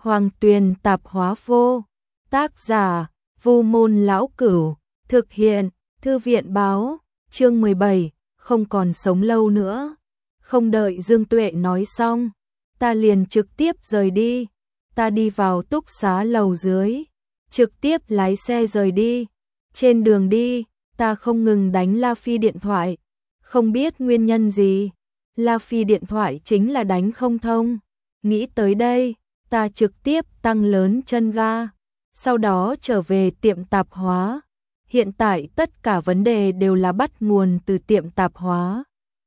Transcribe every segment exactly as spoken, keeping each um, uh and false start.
Hoàng Tuyền tạp hóa vô. Tác giả, Vu Môn Lão Cửu. Thực hiện, Thư viện Báo. Chương mười bảy, không còn sống lâu nữa. Không đợi Dương Tuệ nói xong, ta liền trực tiếp rời đi. Ta đi vào túc xá lầu dưới, trực tiếp lái xe rời đi. Trên đường đi, ta không ngừng đánh La Phi điện thoại. Không biết nguyên nhân gì, La Phi điện thoại chính là đánh không thông. Nghĩ tới đây, ta trực tiếp tăng lớn chân ga, sau đó trở về tiệm tạp hóa. Hiện tại tất cả vấn đề đều là bắt nguồn từ tiệm tạp hóa.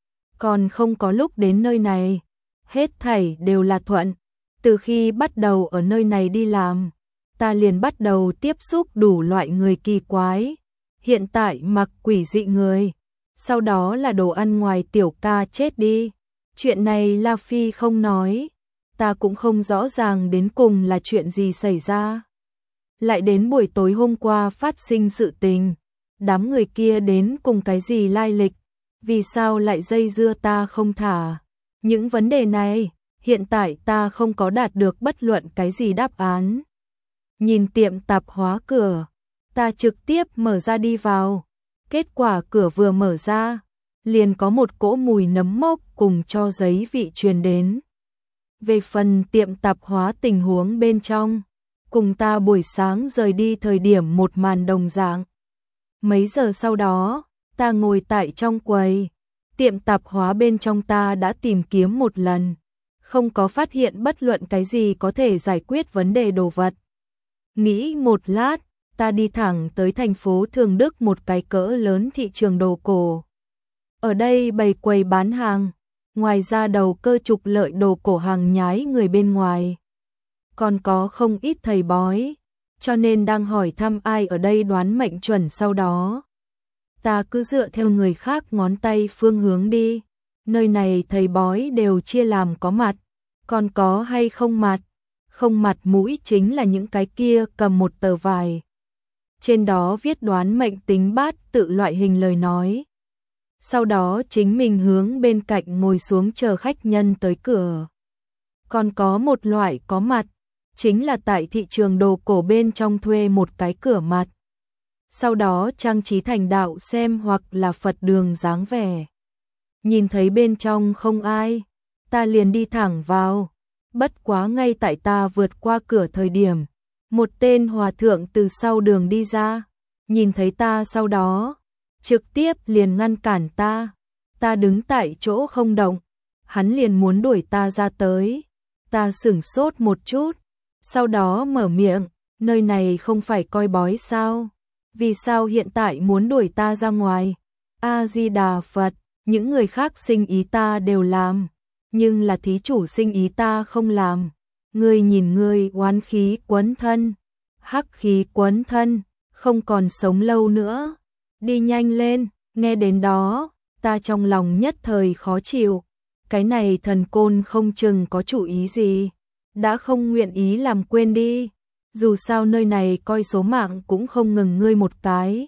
Còn không có lúc đến nơi này, hết thảy đều là thuận. Từ khi bắt đầu ở nơi này đi làm, ta liền bắt đầu tiếp xúc đủ loại người kỳ quái. Hiện tại mặc quỷ dị người, sau đó là đồ ăn ngoài tiểu ca chết đi. Chuyện này La Phi không nói, ta cũng không rõ ràng đến cùng là chuyện gì xảy ra. Lại đến buổi tối hôm qua phát sinh sự tình, đám người kia đến cùng cái gì lai lịch, vì sao lại dây dưa ta không thả. Những vấn đề này, hiện tại ta không có đạt được bất luận cái gì đáp án. Nhìn tiệm tạp hóa cửa, ta trực tiếp mở ra đi vào. Kết quả cửa vừa mở ra, liền có một cỗ mùi nấm mốc cùng cho giấy vị truyền đến. Về phần tiệm tạp hóa tình huống bên trong, cùng ta buổi sáng rời đi thời điểm một màn đồng dạng. Mấy giờ sau đó, ta ngồi tại trong quầy, tiệm tạp hóa bên trong ta đã tìm kiếm một lần, không có phát hiện bất luận cái gì có thể giải quyết vấn đề đồ vật. Nghĩ một lát, ta đi thẳng tới thành phố Thường Đức, một cái cỡ lớn thị trường đồ cổ. Ở đây bày quầy bán hàng, ngoài ra đầu cơ trục lợi đồ cổ hàng nhái người bên ngoài. Còn có không ít thầy bói, cho nên đang hỏi thăm ai ở đây đoán mệnh chuẩn. Sau đó, ta cứ dựa theo người khác ngón tay phương hướng đi. Nơi này thầy bói đều chia làm có mặt, còn có hay không mặt. Không mặt mũi chính là những cái kia cầm một tờ vải, trên đó viết đoán mệnh tính bát tự loại hình lời nói. Sau đó chính mình hướng bên cạnh ngồi xuống chờ khách nhân tới cửa. Còn có một loại có mặt, chính là tại thị trường đồ cổ bên trong thuê một cái cửa mặt, sau đó trang trí thành đạo xem hoặc là Phật đường dáng vẻ. Nhìn thấy bên trong không ai, ta liền đi thẳng vào. Bất quá ngay tại ta vượt qua cửa thời điểm, một tên hòa thượng từ sau đường đi ra, nhìn thấy ta sau đó, trực tiếp liền ngăn cản ta. Ta đứng tại chỗ không động, hắn liền muốn đuổi ta ra tới. Ta sửng sốt một chút, sau đó mở miệng, nơi này không phải coi bói sao? Vì sao hiện tại muốn đuổi ta ra ngoài? A-di-đà Phật, những người khác sinh ý ta đều làm, nhưng là thí chủ sinh ý ta không làm. Ngươi nhìn ngươi oán khí quấn thân, hắc khí quấn thân, không còn sống lâu nữa. Đi nhanh lên. Nghe đến đó, ta trong lòng nhất thời khó chịu. Cái này thần côn không chừng có chủ ý gì, đã không nguyện ý làm quên đi. Dù sao nơi này coi số mạng cũng không ngừng ngươi một cái.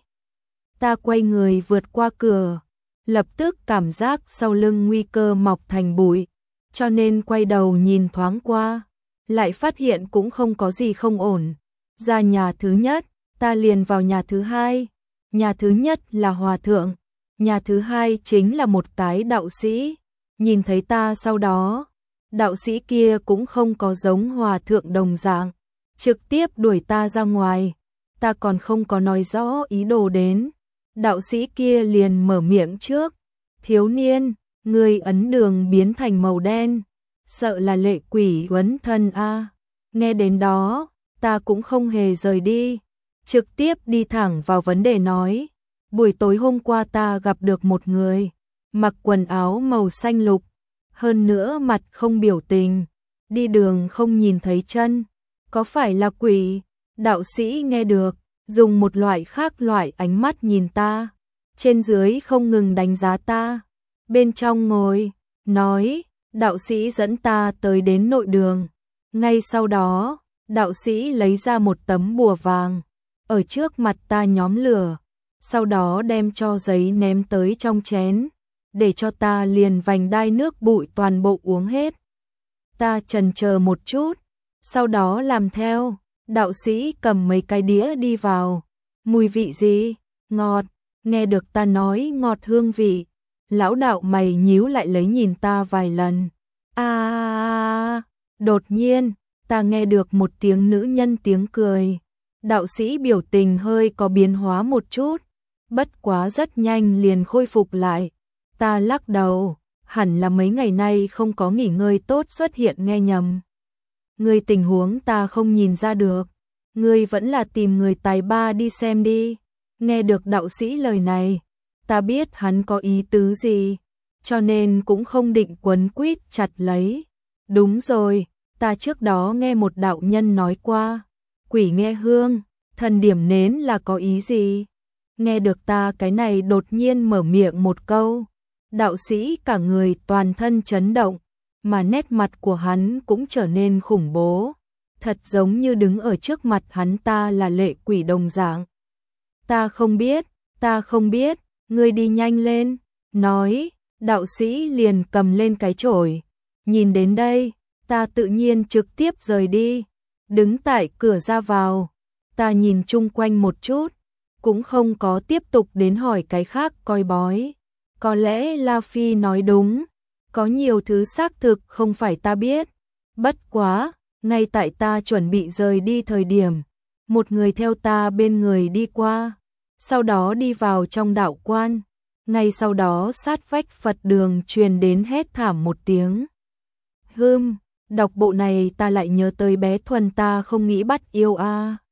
Ta quay người vượt qua cửa, lập tức cảm giác sau lưng nguy cơ mọc thành bụi, cho nên quay đầu nhìn thoáng qua, lại phát hiện cũng không có gì không ổn. Ra nhà thứ nhất, ta liền vào nhà thứ hai. Nhà thứ nhất là hòa thượng, nhà thứ hai chính là một cái đạo sĩ. Nhìn thấy ta sau đó, đạo sĩ kia cũng không có giống hòa thượng đồng dạng, trực tiếp đuổi ta ra ngoài. Ta còn không có nói rõ ý đồ đến, đạo sĩ kia liền mở miệng trước. Thiếu niên, ngươi ấn đường biến thành màu đen, sợ là lệ quỷ quấn thân a. À. Nghe đến đó, ta cũng không hề rời đi, trực tiếp đi thẳng vào vấn đề nói. Buổi tối hôm qua ta gặp được một người, mặc quần áo màu xanh lục, hơn nữa mặt không biểu tình, đi đường không nhìn thấy chân, có phải là quỷ? Đạo sĩ nghe được, dùng một loại khác loại ánh mắt nhìn ta, trên dưới không ngừng đánh giá ta. Bên trong ngồi, nói, đạo sĩ dẫn ta tới đến nội đường. Ngay sau đó, đạo sĩ lấy ra một tấm bùa vàng, ở trước mặt ta nhóm lửa, sau đó đem cho giấy ném tới trong chén, để cho ta liền vành đai nước bụi toàn bộ uống hết. Ta chần chờ một chút, sau đó làm theo. Đạo sĩ cầm mấy cái đĩa đi vào. Mùi vị gì? Ngọt. Nghe được ta nói ngọt hương vị. Lão đạo mày nhíu lại lấy nhìn ta vài lần. À, đột nhiên, ta nghe được một tiếng nữ nhân tiếng cười. Đạo sĩ biểu tình hơi có biến hóa một chút, bất quá rất nhanh liền khôi phục lại. Ta lắc đầu, hẳn là mấy ngày nay không có nghỉ ngơi tốt xuất hiện nghe nhầm. Người tình huống ta không nhìn ra được, ngươi vẫn là tìm người tài ba đi xem đi. Nghe được đạo sĩ lời này, ta biết hắn có ý tứ gì, cho nên cũng không định quấn quýt chặt lấy. Đúng rồi, ta trước đó nghe một đạo nhân nói qua, quỷ nghe hương, thần điểm nến là có ý gì? Nghe được ta cái này đột nhiên mở miệng một câu, đạo sĩ cả người toàn thân chấn động, mà nét mặt của hắn cũng trở nên khủng bố, thật giống như đứng ở trước mặt hắn ta là lệ quỷ đồng dạng. Ta không biết, ta không biết, ngươi đi nhanh lên, nói, đạo sĩ liền cầm lên cái chổi. Nhìn đến đây, ta tự nhiên trực tiếp rời đi, đứng tại cửa ra vào. Ta nhìn chung quanh một chút, cũng không có tiếp tục đến hỏi cái khác coi bói. Có lẽ La Phi nói đúng, có nhiều thứ xác thực không phải ta biết. Bất quá, ngay tại ta chuẩn bị rời đi thời điểm, một người theo ta bên người đi qua, sau đó đi vào trong đạo quan. Ngay sau đó sát vách Phật đường truyền đến hét thảm một tiếng. Hừm, đọc bộ này ta lại nhớ tới bé Thuần ta không nghĩ bắt yêu a. À.